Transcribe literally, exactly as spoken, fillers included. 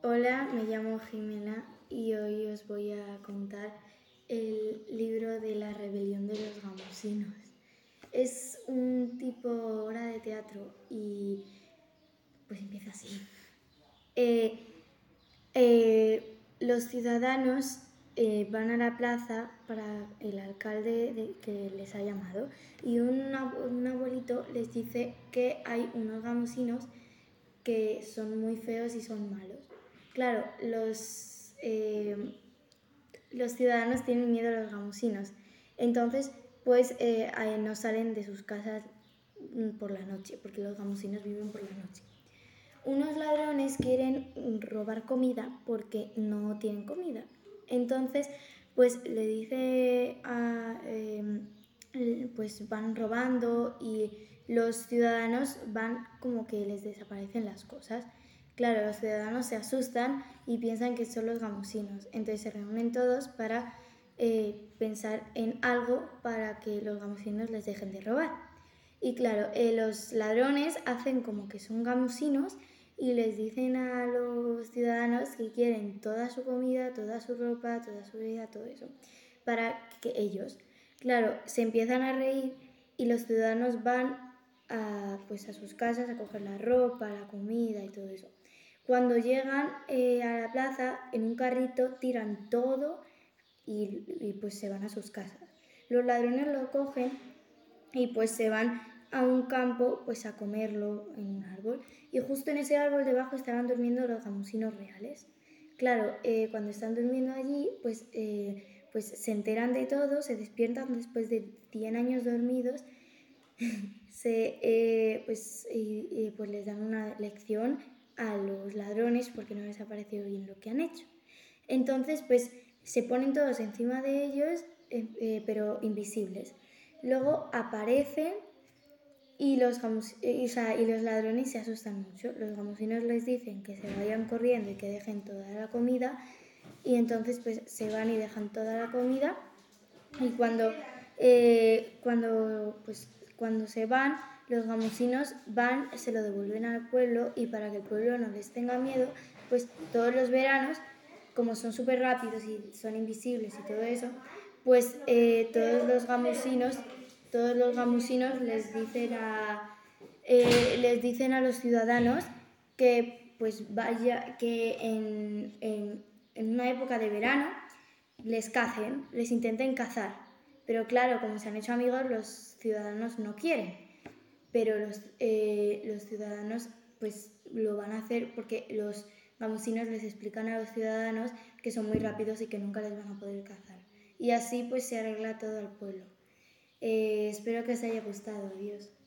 Hola, me llamo Jimena y hoy os voy a contar el libro de la rebelión de los gamusinos. Es un tipo obra de teatro y pues empieza así. Eh, eh, los ciudadanos eh, van a la plaza para el alcalde de, que les ha llamado y un, un abuelito les dice que hay unos gamusinos que son muy feos y son malos. Claro, los, eh, los ciudadanos tienen miedo a los gamusinos, entonces pues eh, no salen de sus casas por la noche, porque los gamusinos viven por la noche. Unos ladrones quieren robar comida porque no tienen comida, entonces pues le dice a... Eh, pues van robando y los ciudadanos van como que les desaparecen las cosas. Claro, los ciudadanos se asustan y piensan que son los gamusinos, entonces se reúnen todos para eh, pensar en algo para que los gamusinos les dejen de robar. Y claro, eh, los ladrones hacen como que son gamusinos y les dicen a los ciudadanos que quieren toda su comida, toda su ropa, toda su vida, todo eso, para que ellos, claro, se empiezan a reír y los ciudadanos van a, pues a sus casas a coger la ropa, la comida y todo eso. Cuando llegan eh, a la plaza, en un carrito tiran todo y, y pues se van a sus casas. Los ladrones lo cogen y pues se van a un campo pues a comerlo en un árbol y justo en ese árbol debajo estaban durmiendo los gamusinos reales. Claro, eh, cuando están durmiendo allí pues, eh, pues se enteran de todo, se despiertan después de cien años dormidos, se, eh, pues, y, y, pues les dan una lección a los ladrones porque no les ha parecido bien lo que han hecho. Entonces pues se ponen todos encima de ellos eh, eh, pero invisibles. Luego aparecen y los, gamus, y, o sea, y los ladrones se asustan mucho. Los gamusinos les dicen que se vayan corriendo y que dejen toda la comida y entonces pues se van y dejan toda la comida y cuando, eh, cuando, pues, cuando se van, los gamusinos van, se lo devuelven al pueblo y para que el pueblo no les tenga miedo, pues todos los veranos, como son súper rápidos y son invisibles y todo eso, pues eh, todos los gamusinos, todos los gamusinos les dicen a, eh, les dicen a los ciudadanos que pues vaya, que en, en, en una época de verano les cacen, les intenten cazar. Pero claro, como se han hecho amigos, los ciudadanos no quieren. Pero los, eh, los ciudadanos pues lo van a hacer porque los gamusinos les explican a los ciudadanos que son muy rápidos y que nunca les van a poder cazar. Y así pues se arregla todo el pueblo. Eh, espero que os haya gustado. Adiós.